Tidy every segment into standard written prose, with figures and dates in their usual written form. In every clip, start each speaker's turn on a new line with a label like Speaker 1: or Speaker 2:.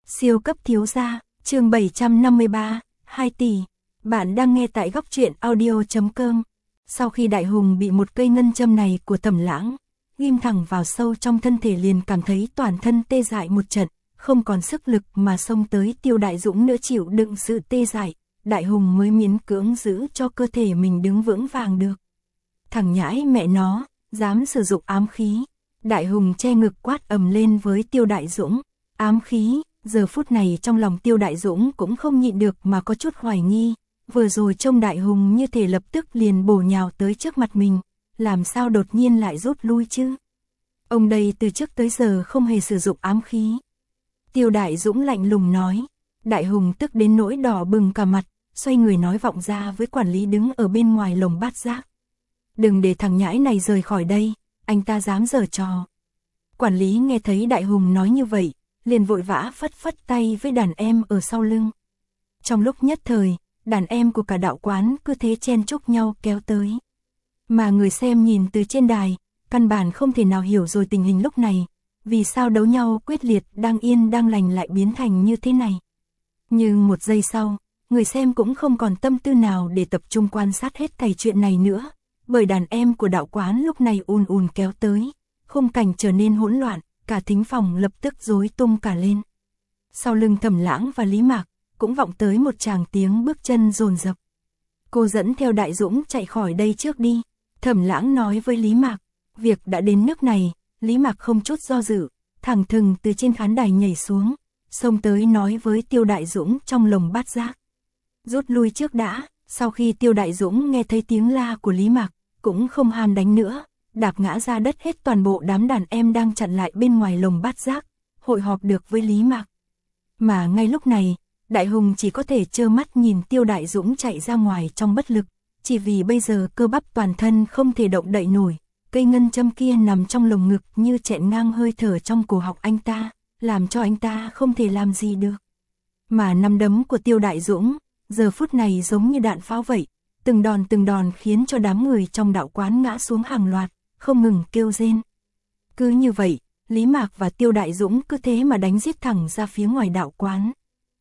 Speaker 1: Siêu cấp thiếu gia, chương 753, 2 tỷ. Bạn đang nghe tại góc truyện audio.com. Sau khi Đại Hùng bị một cây ngân châm này của Thẩm Lãng ghim thẳng vào sâu trong thân thể, liền cảm thấy toàn thân tê dại một trận, không còn sức lực mà xông tới Tiêu Đại Dũng nữa chịu đựng sự tê dại. Đại Hùng mới miễn cưỡng giữ cho cơ thể mình đứng vững vàng được. Thằng nhãi mẹ nó, dám sử dụng ám khí. Đại Hùng che ngực quát ầm lên với Tiêu Đại Dũng. Ám khí, giờ phút này trong lòng Tiêu Đại Dũng cũng không nhịn được mà có chút hoài nghi. Vừa rồi trông Đại Hùng như thể lập tức liền bổ nhào tới trước mặt mình, làm sao đột nhiên lại rút lui chứ? Ông đây từ trước tới giờ không hề sử dụng ám khí. Tiêu Đại Dũng lạnh lùng nói. Đại Hùng tức đến nỗi đỏ bừng cả mặt, xoay người nói vọng ra với quản lý đứng ở bên ngoài lồng bát giác. Đừng để thằng nhãi này rời khỏi đây, anh ta dám giở trò. Quản lý nghe thấy Đại Hùng nói như vậy, liền vội vã phất phất tay với đàn em ở sau lưng. Trong lúc nhất thời, đàn em của cả đạo quán cứ thế chen chúc nhau kéo tới. Mà người xem nhìn từ trên đài, căn bản không thể nào hiểu rồi tình hình lúc này, vì sao đấu nhau quyết liệt đang yên đang lành lại biến thành như thế này. Nhưng một giây sau, người xem cũng không còn tâm tư nào để tập trung quan sát hết thảy chuyện này nữa, bởi đàn em của đạo quán lúc này ùn ùn kéo tới, khung cảnh trở nên hỗn loạn, cả thính phòng lập tức rối tung cả lên. Sau lưng Thẩm Lãng và Lý Mạc cũng vọng tới một tràng tiếng bước chân dồn dập. Cô dẫn theo Đại Dũng chạy khỏi đây trước đi, Thẩm Lãng nói với Lý Mạc. Việc đã đến nước này, Lý Mạc không chút do dự, thẳng thừng từ trên khán đài nhảy xuống, xông tới nói với Tiêu Đại Dũng trong lồng bát giác. Rút lui trước đã. Sau khi Tiêu Đại Dũng nghe thấy tiếng la của Lý Mạc, cũng không ham đánh nữa, đạp ngã ra đất hết toàn bộ đám đàn em đang chặn lại bên ngoài lồng bát giác, hội họp được với Lý Mạc. Mà ngay lúc này, Đại Hùng chỉ có thể trơ mắt nhìn Tiêu Đại Dũng chạy ra ngoài trong bất lực, chỉ vì bây giờ cơ bắp toàn thân không thể động đậy nổi, cây ngân châm kia nằm trong lồng ngực như chẹn ngang hơi thở trong cổ họng anh ta, làm cho anh ta không thể làm gì được. Mà nắm đấm của Tiêu Đại Dũng, giờ phút này giống như đạn pháo vậy, từng đòn khiến cho đám người trong đạo quán ngã xuống hàng loạt, không ngừng kêu rên. Cứ như vậy, Lý Mạc và Tiêu Đại Dũng cứ thế mà đánh giết thẳng ra phía ngoài đạo quán.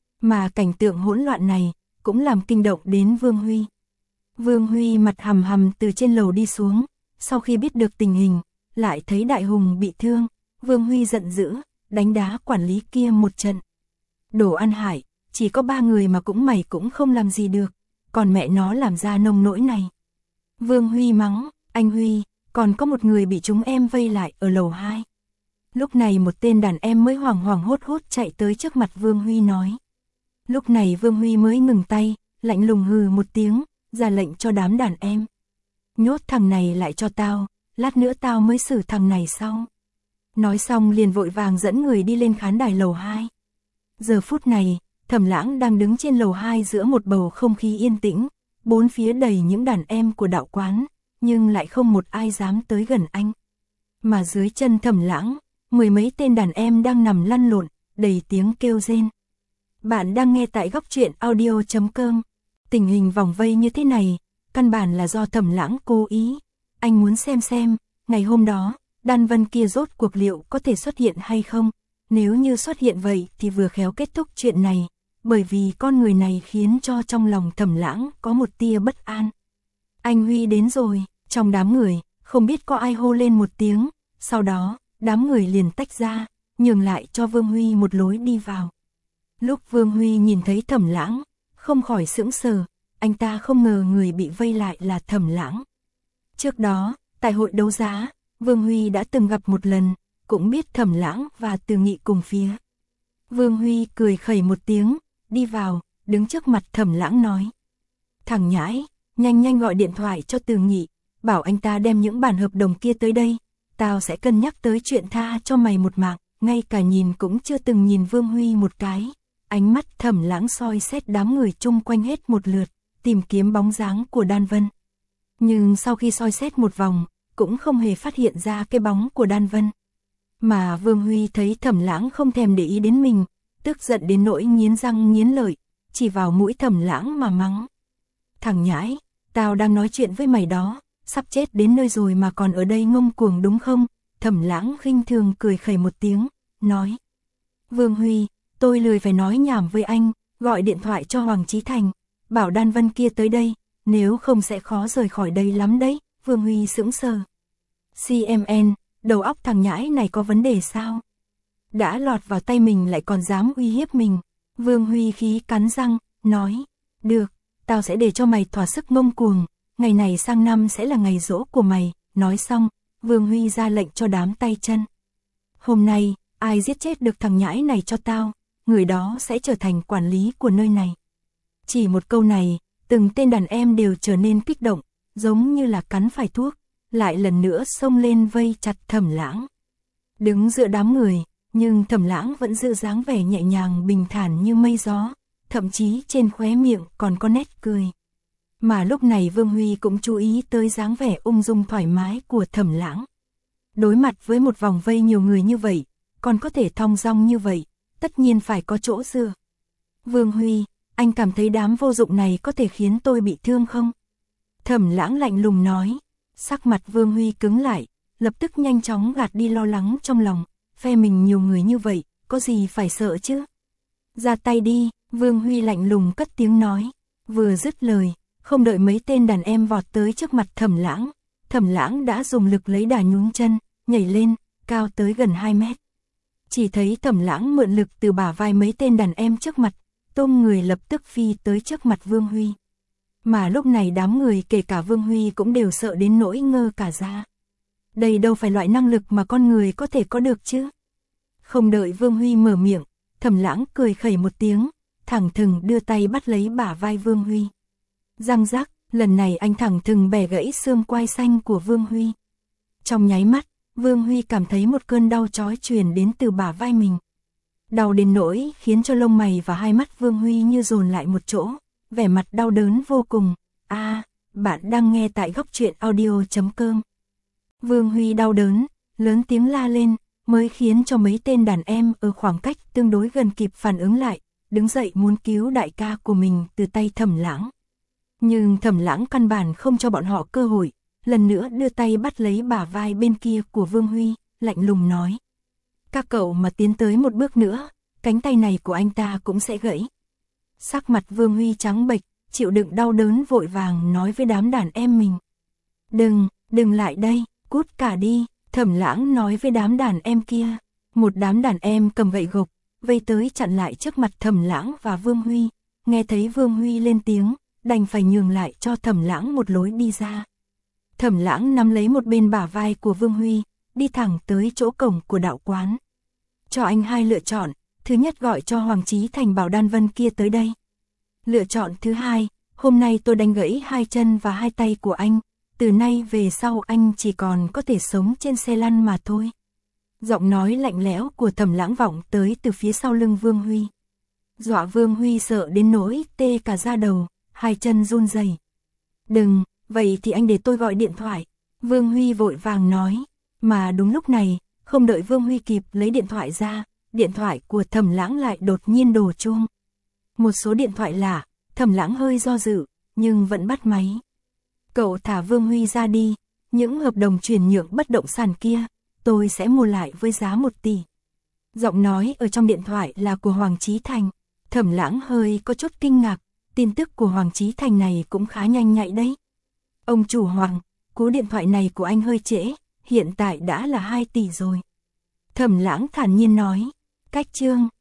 Speaker 1: Mà cảnh tượng hỗn loạn này cũng làm kinh động đến Vương Huy. Vương Huy mặt hầm hầm từ trên lầu đi xuống, sau khi biết được tình hình, lại thấy Đại Hùng bị thương, Vương Huy giận dữ, đánh đá quản lý kia một trận. Đồ ăn hại, chỉ có 3 người mà mày cũng không làm gì được, còn mẹ nó làm ra nông nỗi này. Vương Huy mắng, anh Huy, còn có một người bị chúng em vây lại ở lầu 2. Lúc này một tên đàn em mới hoảng hoảng hốt hốt chạy tới trước mặt Vương Huy nói. Lúc này Vương Huy mới ngừng tay, lạnh lùng hừ một tiếng, ra lệnh cho đám đàn em. Nhốt thằng này lại cho tao, lát nữa tao mới xử thằng này sau. Nói xong liền vội vàng dẫn người đi lên khán đài lầu 2. Giờ phút này, Thẩm Lãng đang đứng trên lầu 2 giữa một bầu không khí yên tĩnh, bốn phía đầy những đàn em của đạo quán, nhưng lại không một ai dám tới gần anh. Mà dưới chân Thẩm Lãng, 10 mấy tên đàn em đang nằm lăn lộn, đầy tiếng kêu rên. Bạn đang nghe tại góc truyện audio.com. Tình hình vòng vây như thế này, căn bản là do Thẩm Lãng cố ý. Anh muốn xem, ngày hôm đó, Đan Vân kia rốt cuộc liệu có thể xuất hiện hay không? Nếu như xuất hiện vậy thì vừa khéo kết thúc chuyện này, bởi vì con người này khiến cho trong lòng Thẩm Lãng có một tia bất an. Anh Huy đến rồi, trong đám người, không biết có ai hô lên một tiếng, sau đó, đám người liền tách ra, nhường lại cho Vương Huy một lối đi vào. Lúc Vương Huy nhìn thấy Thẩm Lãng, không khỏi sững sờ, anh ta không ngờ người bị vây lại là Thẩm Lãng. Trước đó, tại hội đấu giá, Vương Huy đã từng gặp một lần, cũng biết Thẩm Lãng và Từ Nghị cùng phía. Vương Huy cười khẩy một tiếng, đi vào, đứng trước mặt Thẩm Lãng nói. Thằng nhãi, nhanh gọi điện thoại cho Từ Nghị, bảo anh ta đem những bản hợp đồng kia tới đây, tao sẽ cân nhắc tới chuyện tha cho mày một mạng. Ngay cả nhìn cũng chưa từng nhìn Vương Huy một cái, ánh mắt Thẩm Lãng soi xét đám người chung quanh hết một lượt, tìm kiếm bóng dáng của Đan Vân. Nhưng sau khi soi xét một vòng, cũng không hề phát hiện ra cái bóng của Đan Vân. Mà Vương Huy thấy Thẩm Lãng không thèm để ý đến mình, tức giận đến nỗi nghiến răng nghiến lợi, chỉ vào mũi Thẩm Lãng mà mắng. Thằng nhãi, tao đang nói chuyện với mày đó, sắp chết đến nơi rồi mà còn ở đây ngông cuồng đúng không? Thẩm Lãng khinh thường cười khẩy một tiếng, nói. Vương Huy, tôi lười phải nói nhảm với anh, gọi điện thoại cho Hoàng Chí Thành, bảo Đan Vân kia tới đây, nếu không sẽ khó rời khỏi đây lắm đấy. Vương Huy sững sờ. CMN, đầu óc thằng nhãi này có vấn đề sao? Đã lọt vào tay mình lại còn dám uy hiếp mình. Vương Huy khí cắn răng, nói, được, tao sẽ để cho mày thỏa sức ngông cuồng, ngày này sang năm sẽ là ngày giỗ của mày. Nói xong, Vương Huy ra lệnh cho đám tay chân. Hôm nay, ai giết chết được thằng nhãi này cho tao, người đó sẽ trở thành quản lý của nơi này. Chỉ một câu này, từng tên đàn em đều trở nên kích động, giống như là cắn phải thuốc, lại lần nữa xông lên vây chặt Thẩm Lãng. Đứng giữa đám người, nhưng Thẩm Lãng vẫn giữ dáng vẻ nhẹ nhàng bình thản như mây gió, thậm chí trên khóe miệng còn có nét cười. Mà lúc này Vương Huy cũng chú ý tới dáng vẻ ung dung thoải mái của Thẩm Lãng. Đối mặt với một vòng vây nhiều người như vậy, còn có thể thong dong như vậy, tất nhiên phải có chỗ dựa. Vương Huy, anh cảm thấy đám vô dụng này có thể khiến tôi bị thương không? Thẩm Lãng lạnh lùng nói. Sắc mặt Vương Huy cứng lại, lập tức nhanh chóng gạt đi lo lắng trong lòng, phe mình nhiều người như vậy, có gì phải sợ chứ? Ra tay đi, Vương Huy lạnh lùng cất tiếng nói. Vừa dứt lời, không đợi mấy tên đàn em vọt tới trước mặt Thẩm Lãng đã dùng lực lấy đà nhún chân, nhảy lên, cao tới gần 2 mét. Chỉ thấy Thẩm Lãng mượn lực từ bả vai mấy tên đàn em trước mặt, tung người lập tức phi tới trước mặt Vương Huy. Mà lúc này đám người kể cả Vương Huy cũng đều sợ đến nỗi ngơ cả ra. Đây đâu phải loại năng lực mà con người có thể có được chứ. Không đợi Vương Huy mở miệng, Thẩm Lãng cười khẩy một tiếng, thẳng thừng đưa tay bắt lấy bả vai Vương Huy. Răng rắc, lần này anh thẳng thừng bẻ gãy xương quai xanh của Vương Huy. Trong nháy mắt, Vương Huy cảm thấy một cơn đau chói truyền đến từ bả vai mình. Đau đến nỗi khiến cho lông mày và hai mắt Vương Huy như dồn lại một chỗ, vẻ mặt đau đớn vô cùng. Bạn đang nghe tại Góc Truyện Audio.com. Vương Huy đau đớn, lớn tiếng la lên, mới khiến cho mấy tên đàn em ở khoảng cách tương đối gần kịp phản ứng lại, đứng dậy muốn cứu đại ca của mình từ tay Thẩm Lãng. Nhưng Thẩm Lãng căn bản không cho bọn họ cơ hội, lần nữa đưa tay bắt lấy bả vai bên kia của Vương Huy, lạnh lùng nói. Các cậu mà tiến tới một bước nữa, cánh tay này của anh ta cũng sẽ gãy. Sắc mặt Vương Huy trắng bệch, chịu đựng đau đớn vội vàng nói với đám đàn em mình. Đừng lại đây, cút cả đi, Thẩm Lãng nói với đám đàn em kia. Một đám đàn em cầm gậy gộc, vây tới chặn lại trước mặt Thẩm Lãng và Vương Huy. Nghe thấy Vương Huy lên tiếng, đành phải nhường lại cho Thẩm Lãng một lối đi ra. Thẩm Lãng nắm lấy một bên bả vai của Vương Huy, đi thẳng tới chỗ cổng của đạo quán. Cho anh hai lựa chọn, thứ nhất gọi cho Hoàng Chí Thành bảo Đan Vân kia tới đây. Lựa chọn thứ hai, hôm nay tôi đánh gãy 2 chân và 2 tay của anh, từ nay về sau anh chỉ còn có thể sống trên xe lăn mà thôi. Giọng nói lạnh lẽo của Thẩm Lãng vọng tới từ phía sau lưng Vương Huy. Dọa Vương Huy sợ đến nỗi tê cả da đầu, 2 chân run rẩy. Đừng, vậy thì anh để tôi gọi điện thoại. Vương Huy vội vàng nói, mà đúng lúc này, không đợi Vương Huy kịp lấy điện thoại ra, điện thoại của Thẩm Lãng lại đột nhiên đổ chuông. Một số điện thoại lạ, Thẩm Lãng hơi do dự, nhưng vẫn bắt máy. Cậu thả Vương Huy ra đi, những hợp đồng chuyển nhượng bất động sản kia, tôi sẽ mua lại với giá 1 tỷ. Giọng nói ở trong điện thoại là của Hoàng Chí Thành. Thẩm Lãng hơi có chút kinh ngạc, tin tức của Hoàng Chí Thành này cũng khá nhanh nhạy đấy. Ông chủ Hoàng, cú điện thoại này của anh hơi trễ, hiện tại đã là 2 tỷ rồi. Thẩm Lãng thản nhiên nói, cách chương.